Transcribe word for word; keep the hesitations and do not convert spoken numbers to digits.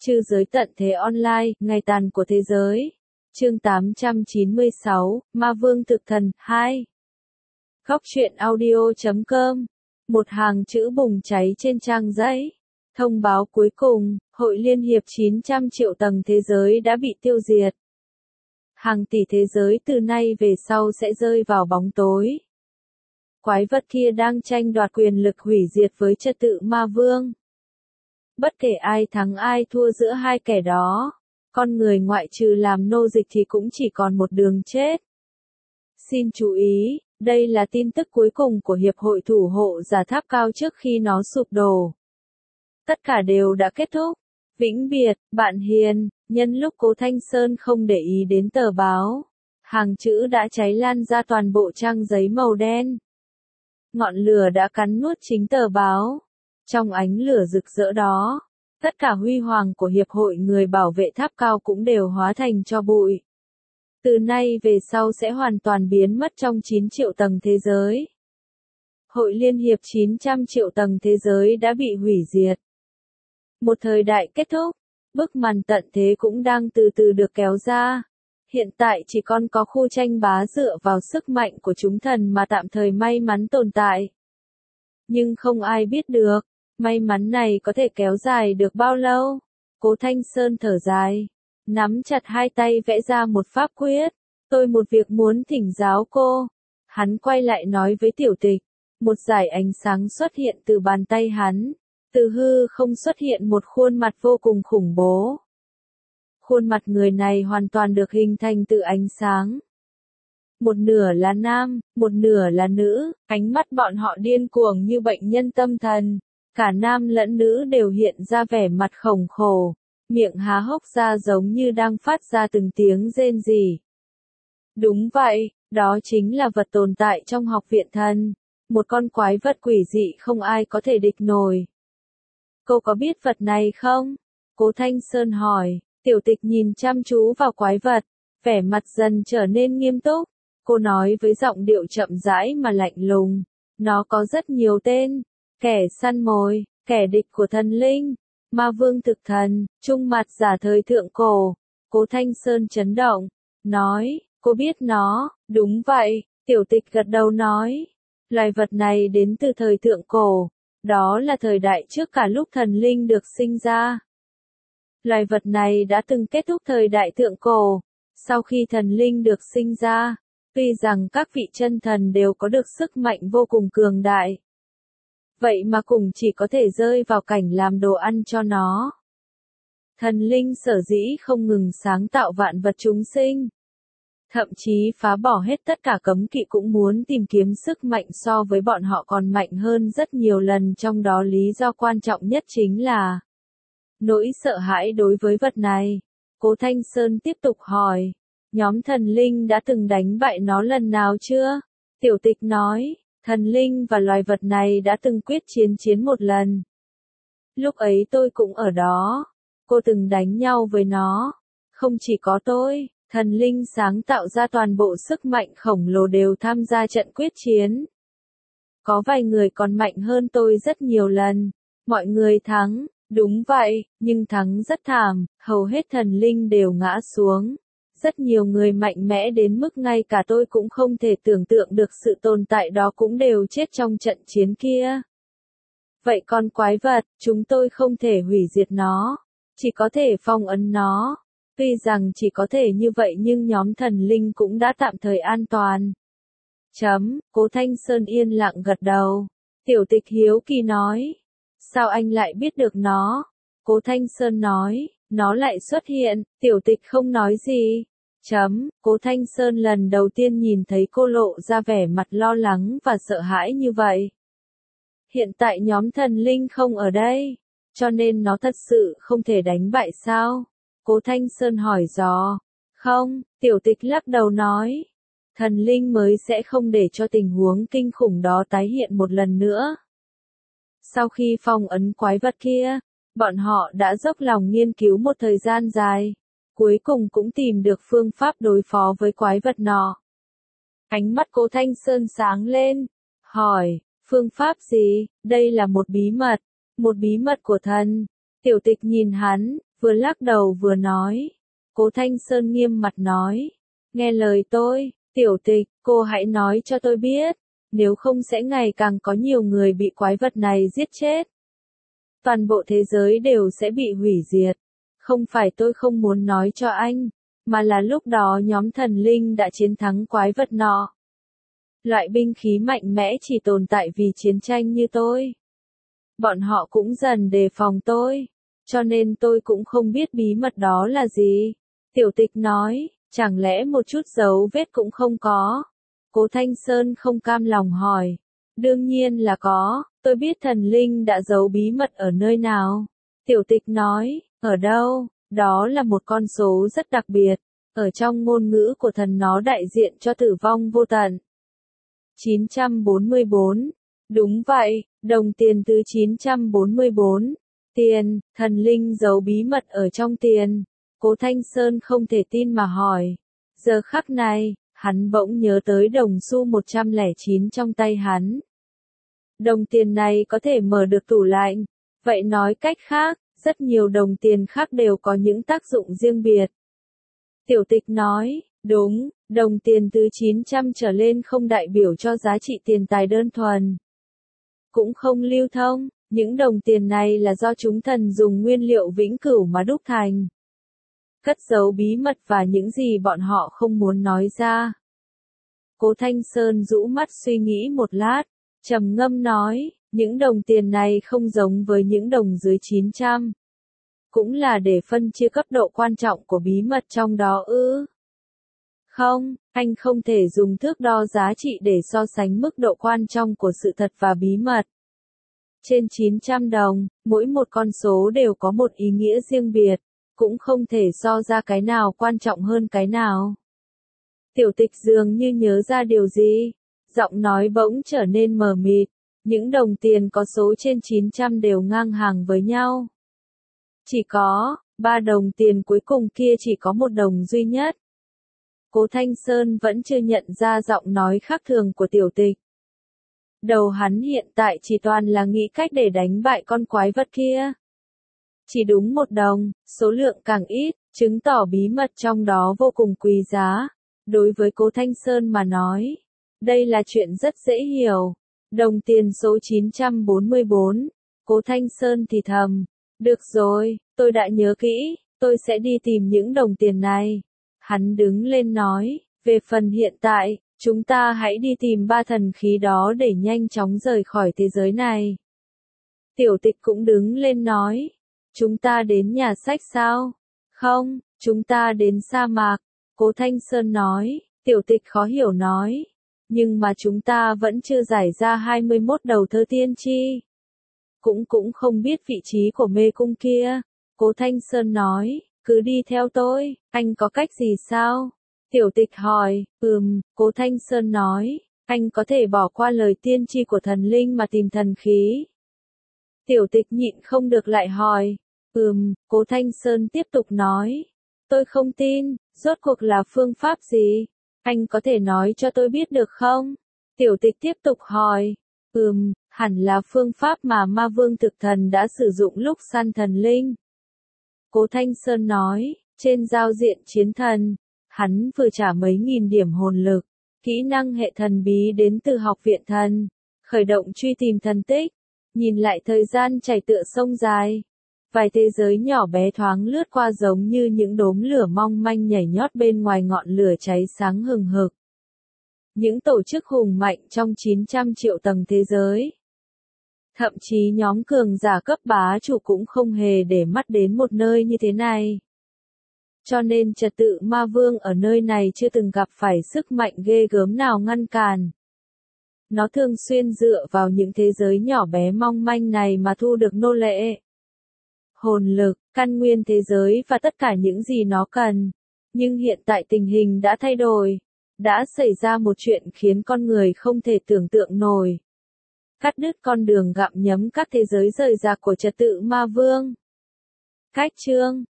Trư giới tận thế online, ngày tàn của thế giới. Chương tám trăm chín mươi sáu, Ma Vương thực thần, hai. Góc truyện audio chấm com. Một hàng chữ bùng cháy trên trang giấy. Thông báo cuối cùng, Hội Liên hiệp chín trăm triệu tầng thế giới đã bị tiêu diệt. Hàng tỷ thế giới từ nay về sau sẽ rơi vào bóng tối. Quái vật kia đang tranh đoạt quyền lực hủy diệt với trật tự ma vương. Bất kể ai thắng ai thua giữa hai kẻ đó, con người ngoại trừ làm nô dịch thì cũng chỉ còn một đường chết. Xin chú ý, đây là tin tức cuối cùng của Hiệp hội Thủ hộ Giả Tháp Cao trước khi nó sụp đổ. Tất cả đều đã kết thúc. Vĩnh biệt, bạn hiền, nhân lúc Cố Thanh Sơn không để ý đến tờ báo. Hàng chữ đã cháy lan ra toàn bộ trang giấy màu đen. Ngọn lửa đã cắn nuốt chính tờ báo. Trong ánh lửa rực rỡ đó, tất cả huy hoàng của Hiệp hội người bảo vệ tháp cao cũng đều hóa thành tro bụi. Từ nay về sau sẽ hoàn toàn biến mất trong chín triệu tầng thế giới. Hội Liên hiệp chín trăm triệu tầng thế giới đã bị hủy diệt. Một thời đại kết thúc, bức màn tận thế cũng đang từ từ được kéo ra. Hiện tại chỉ còn có khu tranh bá dựa vào sức mạnh của chúng thần mà tạm thời may mắn tồn tại. Nhưng không ai biết được, may mắn này có thể kéo dài được bao lâu. Cố Thanh Sơn thở dài, nắm chặt hai tay vẽ ra một pháp quyết. Tôi một việc muốn thỉnh giáo cô. Hắn quay lại nói với Tiểu Tịch. Một dải ánh sáng xuất hiện từ bàn tay hắn. Từ hư không xuất hiện một khuôn mặt vô cùng khủng bố. Khuôn mặt người này hoàn toàn được hình thành từ ánh sáng. Một nửa là nam, một nửa là nữ, ánh mắt bọn họ điên cuồng như bệnh nhân tâm thần. Cả nam lẫn nữ đều hiện ra vẻ mặt khổng khổ, miệng há hốc ra giống như đang phát ra từng tiếng rên rỉ. Đúng vậy, đó chính là vật tồn tại trong học viện thần, một con quái vật quỷ dị không ai có thể địch nổi. Cô có biết vật này không? Cố Thanh Sơn hỏi. Tiểu Tịch nhìn chăm chú vào quái vật, vẻ mặt dần trở nên nghiêm túc. Cô nói với giọng điệu chậm rãi mà lạnh lùng. Nó có rất nhiều tên. Kẻ săn mồi, kẻ địch của thần linh, ma vương thực thần, trung mặt giả thời thượng cổ. Cố Thanh Sơn chấn động, nói, cô biết nó, đúng vậy. Tiểu Tịch gật đầu nói, loài vật này đến từ thời thượng cổ. Đó là thời đại trước cả lúc thần linh được sinh ra. Loài vật này đã từng kết thúc thời đại thượng cổ. Sau khi thần linh được sinh ra, tuy rằng các vị chân thần đều có được sức mạnh vô cùng cường đại. Vậy mà cùng chỉ có thể rơi vào cảnh làm đồ ăn cho nó. Thần linh sở dĩ không ngừng sáng tạo vạn vật chúng sinh. Thậm chí phá bỏ hết tất cả cấm kỵ cũng muốn tìm kiếm sức mạnh so với bọn họ còn mạnh hơn rất nhiều lần, trong đó lý do quan trọng nhất chính là nỗi sợ hãi đối với vật này. Cố Thanh Sơn tiếp tục hỏi, nhóm thần linh đã từng đánh bại nó lần nào chưa? Tiểu Tịch nói, thần linh và loài vật này đã từng quyết chiến chiến một lần. Lúc ấy tôi cũng ở đó. Cô từng đánh nhau với nó. Không chỉ có tôi, thần linh sáng tạo ra toàn bộ sức mạnh khổng lồ đều tham gia trận quyết chiến. Có vài người còn mạnh hơn tôi rất nhiều lần. Mọi người thắng, đúng vậy, nhưng thắng rất thảm, hầu hết thần linh đều ngã xuống. Rất nhiều người mạnh mẽ đến mức ngay cả tôi cũng không thể tưởng tượng được sự tồn tại đó cũng đều chết trong trận chiến kia. Vậy con quái vật, chúng tôi không thể hủy diệt nó, chỉ có thể phong ấn nó. Tuy rằng chỉ có thể như vậy nhưng nhóm thần linh cũng đã tạm thời an toàn. Chấm, Cố Thanh Sơn yên lặng gật đầu. Tiểu Tịch hiếu kỳ nói. Sao anh lại biết được nó? Cố Thanh Sơn nói, nó lại xuất hiện. Tiểu Tịch không nói gì. Chấm, Cố Thanh Sơn lần đầu tiên nhìn thấy cô lộ ra vẻ mặt lo lắng và sợ hãi như vậy. Hiện tại nhóm thần linh không ở đây, cho nên nó thật sự không thể đánh bại sao? Cố Thanh Sơn hỏi dò. Không, Tiểu Tịch lắc đầu nói. Thần linh mới sẽ không để cho tình huống kinh khủng đó tái hiện một lần nữa. Sau khi phong ấn quái vật kia, bọn họ đã dốc lòng nghiên cứu một thời gian dài. Cuối cùng cũng tìm được phương pháp đối phó với quái vật nọ. Ánh mắt Cố Thanh Sơn sáng lên, hỏi, phương pháp gì? Đây là một bí mật, một bí mật của thần. Tiểu Tịch nhìn hắn, vừa lắc đầu vừa nói. Cố Thanh Sơn nghiêm mặt nói. Nghe lời tôi, Tiểu Tịch, cô hãy nói cho tôi biết, nếu không sẽ ngày càng có nhiều người bị quái vật này giết chết. Toàn bộ thế giới đều sẽ bị hủy diệt. Không phải tôi không muốn nói cho anh, mà là lúc đó nhóm thần linh đã chiến thắng quái vật nọ. Loại binh khí mạnh mẽ chỉ tồn tại vì chiến tranh như tôi. Bọn họ cũng dần đề phòng tôi, cho nên tôi cũng không biết bí mật đó là gì. Tiểu Tịch nói, chẳng lẽ một chút dấu vết cũng không có? Cố Thanh Sơn không cam lòng hỏi. Đương nhiên là có, tôi biết thần linh đã giấu bí mật ở nơi nào. Tiểu Tịch nói, ở đâu? Đó là một con số rất đặc biệt, ở trong ngôn ngữ của thần nó đại diện cho tử vong vô tận. chín trăm bốn mươi bốn. Đúng vậy, đồng tiền thứ chín trăm bốn mươi bốn. Tiền, thần linh giấu bí mật ở trong tiền. Cố Thanh Sơn không thể tin mà hỏi. Giờ khắc này, hắn bỗng nhớ tới đồng xu một trăm lẻ chín trong tay hắn. Đồng tiền này có thể mở được tủ lạnh. Vậy nói cách khác, rất nhiều đồng tiền khác đều có những tác dụng riêng biệt. Tiểu Tịch nói, đúng, đồng tiền từ chín trăm trở lên không đại biểu cho giá trị tiền tài đơn thuần. Cũng không lưu thông, những đồng tiền này là do chúng thần dùng nguyên liệu vĩnh cửu mà đúc thành. Cất giấu bí mật và những gì bọn họ không muốn nói ra. Cố Thanh Sơn rũ mắt suy nghĩ một lát, trầm ngâm nói, những đồng tiền này không giống với những đồng dưới chín trăm. Cũng là để phân chia cấp độ quan trọng của bí mật trong đó ư? Không, anh không thể dùng thước đo giá trị để so sánh mức độ quan trọng của sự thật và bí mật. Trên chín trăm đồng, mỗi một con số đều có một ý nghĩa riêng biệt, cũng không thể so ra cái nào quan trọng hơn cái nào. Tiểu Tịch dường như nhớ ra điều gì, giọng nói bỗng trở nên mờ mịt, những đồng tiền có số trên chín trăm đều ngang hàng với nhau. Chỉ có, ba đồng tiền cuối cùng kia chỉ có một đồng duy nhất. Cố Thanh Sơn vẫn chưa nhận ra giọng nói khác thường của Tiểu Tịch. Đầu hắn hiện tại chỉ toàn là nghĩ cách để đánh bại con quái vật kia. Chỉ đúng một đồng, số lượng càng ít, chứng tỏ bí mật trong đó vô cùng quý giá. Đối với Cố Thanh Sơn mà nói, đây là chuyện rất dễ hiểu. Đồng tiền số chín trăm bốn mươi bốn, Cố Thanh Sơn thì thầm. Được rồi, tôi đã nhớ kỹ, tôi sẽ đi tìm những đồng tiền này. Hắn đứng lên nói, về phần hiện tại, chúng ta hãy đi tìm ba thần khí đó để nhanh chóng rời khỏi thế giới này. Tiểu Tịch cũng đứng lên nói, chúng ta đến nhà sách sao? Không, chúng ta đến sa mạc. Cố Thanh Sơn nói, Tiểu Tịch khó hiểu nói, nhưng mà chúng ta vẫn chưa giải ra hai mươi mốt đầu thơ tiên tri. Cũng cũng không biết vị trí của mê cung kia. Cố Thanh Sơn nói, cứ đi theo tôi, anh có cách gì sao? Tiểu Tịch hỏi, ừm, Cố Thanh Sơn nói, anh có thể bỏ qua lời tiên tri của thần linh mà tìm thần khí. Tiểu Tịch nhịn không được lại hỏi, ừm, Cố Thanh Sơn tiếp tục nói, tôi không tin, rốt cuộc là phương pháp gì? Anh có thể nói cho tôi biết được không? Tiểu Tịch tiếp tục hỏi, ừm, hẳn là phương pháp mà Ma Vương Thực Thần đã sử dụng lúc săn thần linh. Cố Thanh Sơn nói, trên giao diện chiến thần, hắn vừa trả mấy nghìn điểm hồn lực, kỹ năng hệ thần bí đến từ học viện thần, khởi động truy tìm thần tích, nhìn lại thời gian chảy tựa sông dài. Vài thế giới nhỏ bé thoáng lướt qua giống như những đốm lửa mong manh nhảy nhót bên ngoài ngọn lửa cháy sáng hừng hực. Những tổ chức hùng mạnh trong chín trăm triệu tầng thế giới. Thậm chí nhóm cường giả cấp bá chủ cũng không hề để mắt đến một nơi như thế này. Cho nên trật tự ma vương ở nơi này chưa từng gặp phải sức mạnh ghê gớm nào ngăn cản. Nó thường xuyên dựa vào những thế giới nhỏ bé mong manh này mà thu được nô lệ. Hồn lực, căn nguyên thế giới và tất cả những gì nó cần. Nhưng hiện tại tình hình đã thay đổi. Đã xảy ra một chuyện khiến con người không thể tưởng tượng nổi. Cắt đứt con đường gặm nhấm các thế giới rời rạc của trật tự ma vương. Cách chương